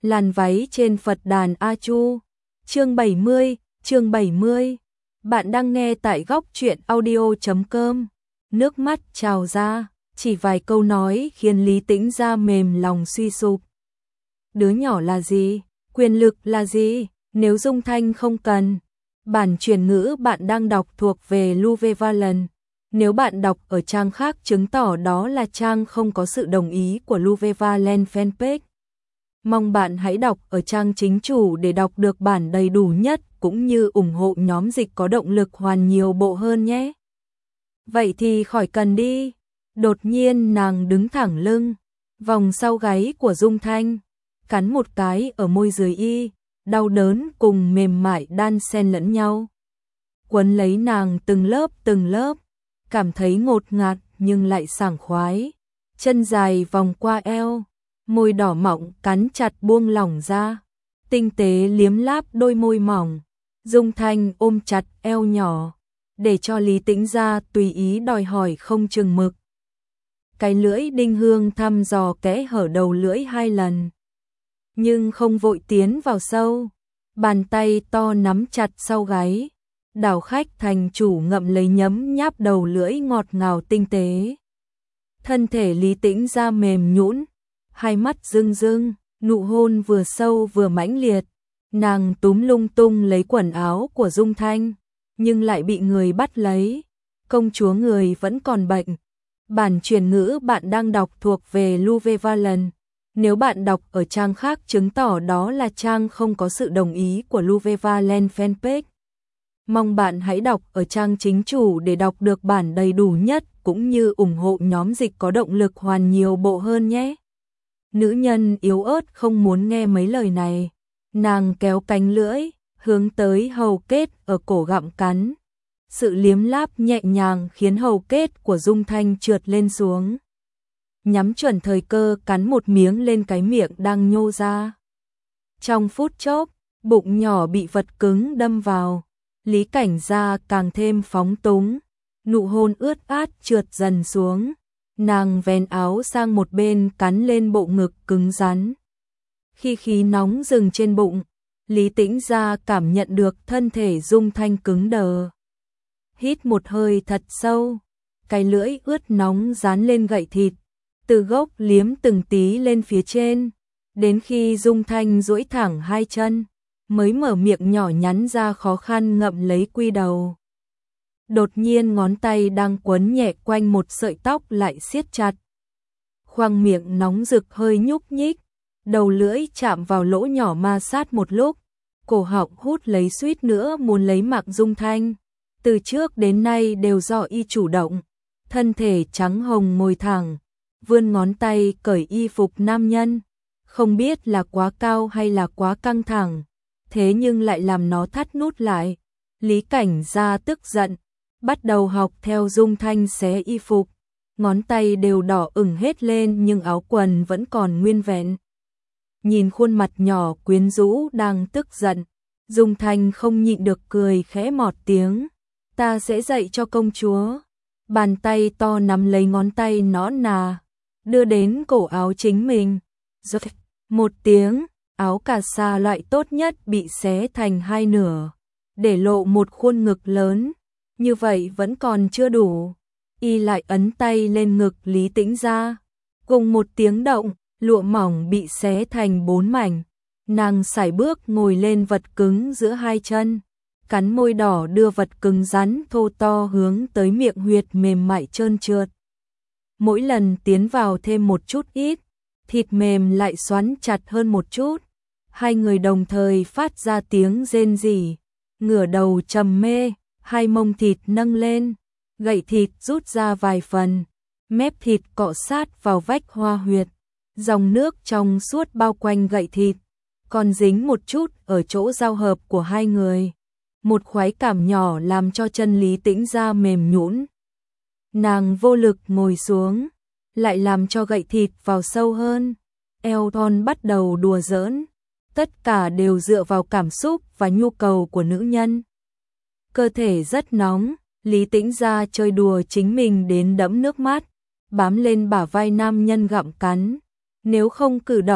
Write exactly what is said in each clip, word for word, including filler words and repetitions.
Làn váy trên Phật đàn A Chu. Chương bảy mươi, chương bảy mươi. Bạn đang nghe tại góc truyện audio chấm com. Nước mắt trào ra, chỉ vài câu nói khiến Lý Tĩnh Gia mềm lòng suy sụp. Đứa nhỏ là gì? Quyền lực là gì? Nếu Dung Thanh không cần. Bản chuyển ngữ bạn đang đọc thuộc về Luvevalent. Nếu bạn đọc ở trang khác chứng tỏ đó là trang không có sự đồng ý của Luvevalent fanpage. Mong bạn hãy đọc ở trang chính chủ để đọc được bản đầy đủ nhất cũng như ủng hộ nhóm dịch có động lực hoàn nhiều bộ hơn nhé. Vậy thì khỏi cần đi. Đột nhiên nàng đứng thẳng lưng, vòng sau gáy của Dung Thanh, cắn một cái ở môi dưới y, đau đớn cùng mềm mại đan xen lẫn nhau. Quấn lấy nàng từng lớp từng lớp, cảm thấy ngột ngạt nhưng lại sảng khoái. Chân dài vòng qua eo, môi đỏ mọng cắn chặt buông lỏng ra, tinh tế liếm láp đôi môi mỏng. Dung Thanh ôm chặt eo nhỏ, để cho Lý Tĩnh Gia tùy ý đòi hỏi không chừng mực. Cái lưỡi đinh hương thăm dò kẽ hở đầu lưỡi hai lần, nhưng không vội tiến vào sâu. Bàn tay to nắm chặt sau gáy, đảo khách thành chủ ngậm lấy nhấm nháp đầu lưỡi ngọt ngào tinh tế. Thân thể Lý Tĩnh Gia mềm nhũn, hai mắt rưng rưng, nụ hôn vừa sâu vừa mãnh liệt. Nàng túm lung tung lấy quần áo của Dung Thanh, nhưng lại bị người bắt lấy. Công chúa người vẫn còn bệnh. Bản truyền ngữ bạn đang đọc thuộc về Luvevalent. Nếu bạn đọc ở trang khác chứng tỏ đó là trang không có sự đồng ý của Luvevalent fanpage. Mong bạn hãy đọc ở trang chính chủ để đọc được bản đầy đủ nhất cũng như ủng hộ nhóm dịch có động lực hoàn nhiều bộ hơn nhé. Nữ nhân yếu ớt không muốn nghe mấy lời này. Nàng kéo cánh lưỡi, hướng tới hầu kết ở cổ gặm cắn. Sự liếm láp nhẹ nhàng khiến hầu kết của Dung Thanh trượt lên xuống. Nhắm chuẩn thời cơ cắn một miếng lên cái miệng đang nhô ra. Trong phút chốc, bụng nhỏ bị vật cứng đâm vào. Lý Cảnh Gia càng thêm phóng túng. Nụ hôn ướt át trượt dần xuống. Nàng vén áo sang một bên cắn lên bộ ngực cứng rắn. Khi khí nóng dừng trên bụng, Lý Tĩnh Gia cảm nhận được thân thể Dung Thanh cứng đờ. Hít một hơi thật sâu, cái lưỡi ướt nóng dán lên gậy thịt, từ gốc liếm từng tí lên phía trên, đến khi Dung Thanh duỗi thẳng hai chân, mới mở miệng nhỏ nhắn ra khó khăn ngậm lấy quy đầu. Đột nhiên ngón tay đang quấn nhẹ quanh một sợi tóc lại siết chặt. Khoang miệng nóng rực hơi nhúc nhích, đầu lưỡi chạm vào lỗ nhỏ ma sát một lúc, cổ họng hút lấy suýt nữa muốn lấy mạng Dung Thanh. Từ trước đến nay đều do y chủ động, thân thể trắng hồng ngồi thẳng, vươn ngón tay cởi y phục nam nhân, không biết là quá cao hay là quá căng thẳng, thế nhưng lại làm nó thắt nút lại. Lý Cảnh Gia tức giận, bắt đầu học theo Dung Thanh xé y phục, ngón tay đều đỏ ửng hết lên nhưng áo quần vẫn còn nguyên vẹn. Nhìn khuôn mặt nhỏ quyến rũ đang tức giận, Dung Thanh không nhịn được cười khẽ mọt tiếng. Ta sẽ dạy cho công chúa. Bàn tay to nắm lấy ngón tay nõn nà, đưa đến cổ áo chính mình. Rốt một tiếng, áo cà sa loại tốt nhất bị xé thành hai nửa, để lộ một khuôn ngực lớn. Như vậy vẫn còn chưa đủ. Y lại ấn tay lên ngực Lý Tĩnh Gia. Cùng một tiếng động, lụa mỏng bị xé thành bốn mảnh. Nàng sải bước ngồi lên vật cứng giữa hai chân, cắn môi đỏ đưa vật cứng rắn thô to hướng tới miệng huyệt mềm mại trơn trượt. Mỗi lần tiến vào thêm một chút ít, thịt mềm lại xoắn chặt hơn một chút. Hai người đồng thời phát ra tiếng rên rỉ, ngửa đầu trầm mê, hai mông thịt nâng lên, gậy thịt rút ra vài phần, mép thịt cọ sát vào vách hoa huyệt, dòng nước trong suốt bao quanh gậy thịt, còn dính một chút ở chỗ giao hợp của hai người. Một khoái cảm nhỏ làm cho chân Lý Tĩnh Gia mềm nhũn. Nàng vô lực ngồi xuống, lại làm cho gậy thịt vào sâu hơn. Eo thon bắt đầu đùa giỡn, tất cả đều dựa vào cảm xúc và nhu cầu của nữ nhân. Cơ thể rất nóng, Lý Tĩnh Gia chơi đùa chính mình đến đẫm nước mắt, bám lên bả vai nam nhân gặm cắn. Nếu không cử động,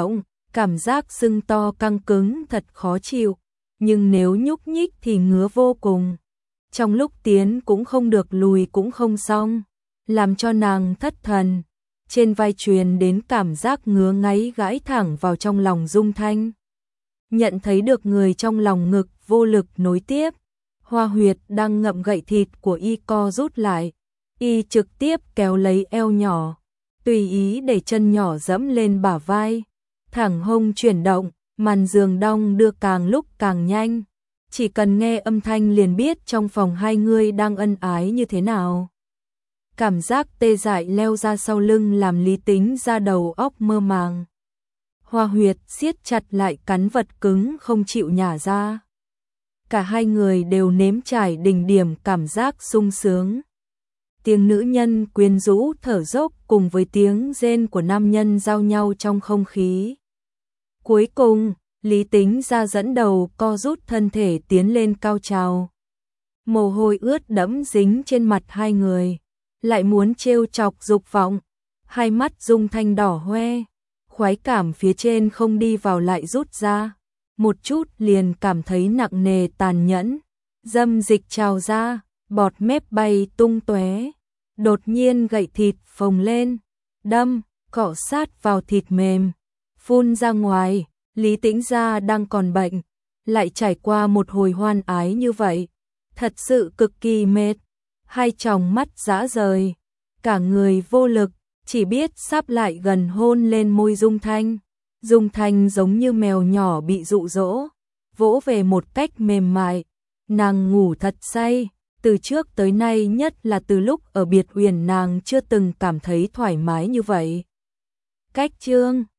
cảm giác sưng to căng cứng thật khó chịu, nhưng nếu nhúc nhích thì ngứa vô cùng. Trong lúc tiến cũng không được lùi cũng không xong, làm cho nàng thất thần. Trên vai truyền đến cảm giác ngứa ngáy gãi thẳng vào trong lòng Dung Thanh. Nhận thấy được người trong lòng ngực vô lực nối tiếp, Hoa Huyệt đang ngậm gậy thịt của y co rút lại, y trực tiếp kéo lấy eo nhỏ, tùy ý để chân nhỏ dẫm lên bả vai, thẳng hông chuyển động, màn giường đong đưa càng lúc càng nhanh. Chỉ cần nghe âm thanh liền biết trong phòng hai người đang ân ái như thế nào. Cảm giác tê dại leo ra sau lưng làm Lý Tính ra đầu óc mơ màng. Hoa Huyệt siết chặt lại cắn vật cứng không chịu nhả ra. Cả hai người đều nếm trải đỉnh điểm cảm giác sung sướng. Tiếng nữ nhân quyến rũ thở dốc cùng với tiếng rên của nam nhân giao nhau trong không khí. Cuối cùng, Lý Tính ra dẫn đầu co rút thân thể tiến lên cao trào. Mồ hôi ướt đẫm dính trên mặt hai người, lại muốn trêu chọc dục vọng, hai mắt Dung Thanh đỏ hoe, khoái cảm phía trên không đi vào lại rút ra, một chút liền cảm thấy nặng nề tàn nhẫn, dâm dịch trào ra, bọt mép bay tung tóe, đột nhiên gậy thịt phồng lên, đâm, cọ sát vào thịt mềm, phun ra ngoài. Lý Tĩnh Gia đang còn bệnh, lại trải qua một hồi hoan ái như vậy, thật sự cực kỳ mệt, hai tròng mắt dã rời, cả người vô lực, chỉ biết sắp lại gần hôn lên môi Dung Thanh. Dung Thanh giống như mèo nhỏ bị dụ dỗ, vỗ về một cách mềm mại, nàng ngủ thật say, từ trước tới nay nhất là từ lúc ở Biệt Uyển nàng chưa từng cảm thấy thoải mái như vậy. Cách chương